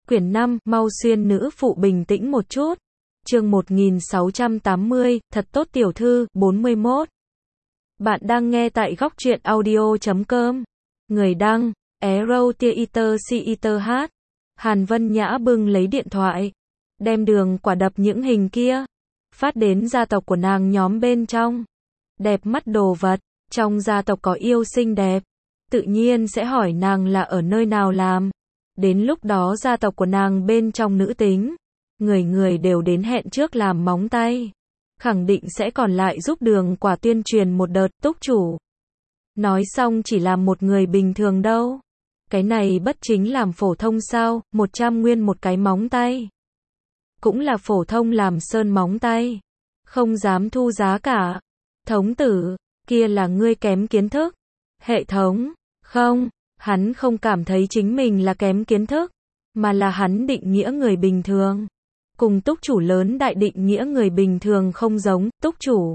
Quyển 5, mau xuyên nữ phụ bình tĩnh một chút. Chương 1680, thật tốt tiểu thư, 41. Bạn đang nghe tại góc truyện audio.com. Người đăng, Arrow Theater CETH. Hàn Vân Nhã bưng lấy điện thoại, đem đường quả đập những hình kia, phát đến gia tộc của nàng nhóm bên trong. Đẹp mắt đồ vật, trong gia tộc có yêu xinh đẹp, tự nhiên sẽ hỏi nàng là ở nơi nào làm. Đến lúc đó gia tộc của nàng bên trong nữ tính, người người đều đến hẹn trước làm móng tay. Khẳng định sẽ còn lại giúp đường quả tuyên truyền một đợt. Túc chủ nói xong chỉ làm một người bình thường đâu. Cái này bất chính làm phổ thông sao, 100 nguyên một cái móng tay. Cũng là phổ thông làm sơn móng tay. Không dám thu giá cả. Thống tử, kia là ngươi kém kiến thức. Hệ thống, không, hắn không cảm thấy chính mình là kém kiến thức, mà là hắn định nghĩa người bình thường. Cùng túc chủ lớn đại định nghĩa người bình thường không giống. Túc chủ,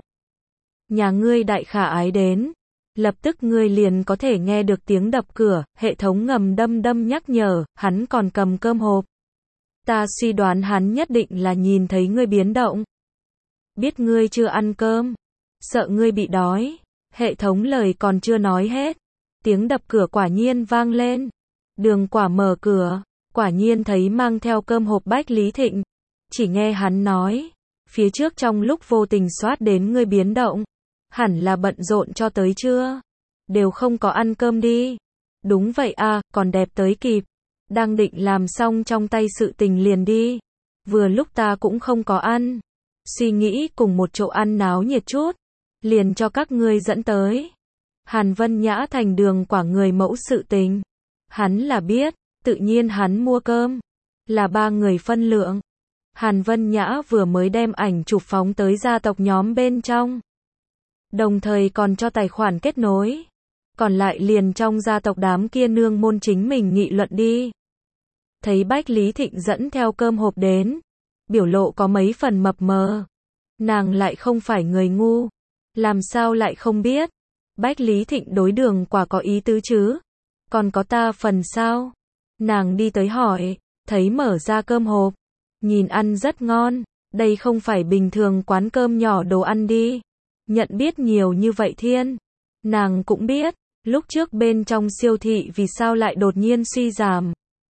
nhà ngươi đại khả ái đến, lập tức ngươi liền có thể nghe được tiếng đập cửa. Hệ thống ngầm đâm nhắc nhở, hắn còn cầm cơm hộp. Ta suy đoán hắn nhất định là nhìn thấy ngươi biến động, biết ngươi chưa ăn cơm, sợ ngươi bị đói. Hệ thống lời còn chưa nói hết, tiếng đập cửa quả nhiên vang lên. Đường quả mở cửa, quả nhiên thấy mang theo cơm hộp Bách Lý Thịnh. Chỉ nghe hắn nói, phía trước trong lúc vô tình soát đến ngươi biến động, hẳn là bận rộn cho tới trưa, đều không có ăn cơm đi. Đúng vậy à, còn đẹp tới kịp, đang định làm xong trong tay sự tình liền đi. Vừa lúc ta cũng không có ăn, suy nghĩ cùng một chỗ ăn náo nhiệt chút, liền cho các ngươi dẫn tới. Hàn Vân Nhã thành đường quả người mẫu sự tình, hắn là biết, tự nhiên hắn mua cơm, là 3 người phân lượng. Hàn Vân Nhã vừa mới đem ảnh chụp phóng tới gia tộc nhóm bên trong, đồng thời còn cho tài khoản kết nối, còn lại liền trong gia tộc đám kia nương môn chính mình nghị luận đi. Thấy Bách Lý Thịnh dẫn theo cơm hộp đến, biểu lộ có mấy phần mập mờ. Nàng lại không phải người ngu, làm sao lại không biết. Bách Lý Thịnh đối đường quả có ý tứ chứ, còn có ta phần sao. Nàng đi tới hỏi, thấy mở ra cơm hộp, nhìn ăn rất ngon, đây không phải bình thường quán cơm nhỏ đồ ăn đi. Nhận biết nhiều như vậy thiên, nàng cũng biết, lúc trước bên trong siêu thị vì sao lại đột nhiên suy giảm.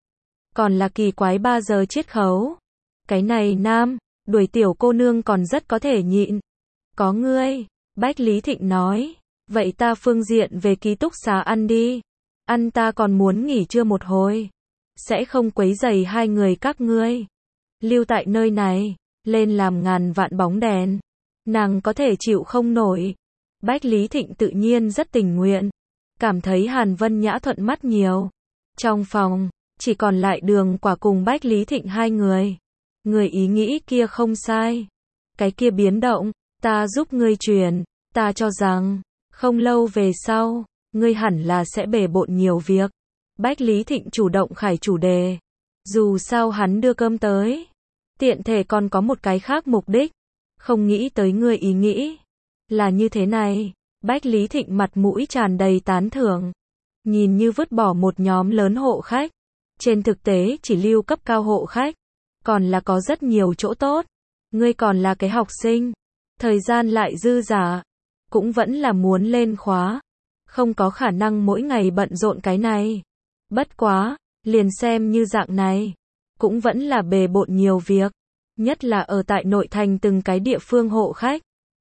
Còn là kỳ quái 3 giờ chiết khấu. Cái này nam, đuổi tiểu cô nương còn rất có thể nhịn. Có ngươi, Bách Lý Thịnh nói, vậy ta phương diện về ký túc xá ăn đi. Ăn ta còn muốn nghỉ trưa một hồi, sẽ không quấy rầy hai người các ngươi. Lưu tại nơi này, lên làm ngàn vạn bóng đèn, nàng có thể chịu không nổi. Bách Lý Thịnh tự nhiên rất tình nguyện, cảm thấy Hàn Vân Nhã thuận mắt nhiều. Trong phòng, chỉ còn lại đường quả cùng Bách Lý Thịnh 2 người. Người ý nghĩ kia không sai. Cái kia biến động, ta giúp ngươi truyền, ta cho rằng, không lâu về sau, ngươi hẳn là sẽ bề bộn nhiều việc. Bách Lý Thịnh chủ động khải chủ đề. Dù sao hắn đưa cơm tới, tiện thể còn có một cái khác mục đích. Không nghĩ tới ngươi ý nghĩ là như thế này. Bách Lý Thịnh mặt mũi tràn đầy tán thưởng, nhìn như vứt bỏ một nhóm lớn hộ khách, trên thực tế chỉ lưu cấp cao hộ khách, còn là có rất nhiều chỗ tốt. Ngươi còn là cái học sinh, thời gian lại dư dả, cũng vẫn là muốn lên khóa, không có khả năng mỗi ngày bận rộn cái này. Bất quá, liền xem như dạng này, cũng vẫn là bề bộn nhiều việc, nhất là ở tại nội thành từng cái địa phương hộ khách.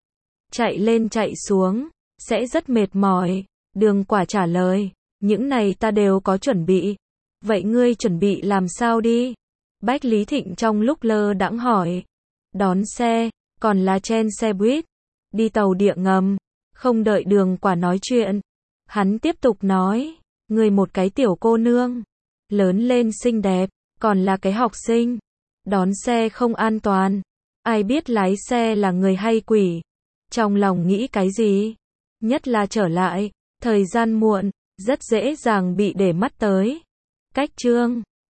Chạy lên chạy xuống, sẽ rất mệt mỏi. Đường quả trả lời, những này ta đều có chuẩn bị. Vậy ngươi chuẩn bị làm sao đi? Bách Lý Thịnh trong lúc lơ đãng hỏi. Đón xe, còn là chen xe buýt, đi tàu điện ngầm. Không đợi đường quả nói chuyện, hắn tiếp tục nói, ngươi một cái tiểu cô nương, lớn lên xinh đẹp, còn là cái học sinh, đón xe không an toàn, ai biết lái xe là người hay quỷ. Trong lòng nghĩ cái gì? Nhất là trở lại, thời gian muộn, rất dễ dàng bị để mắt tới. Cách chương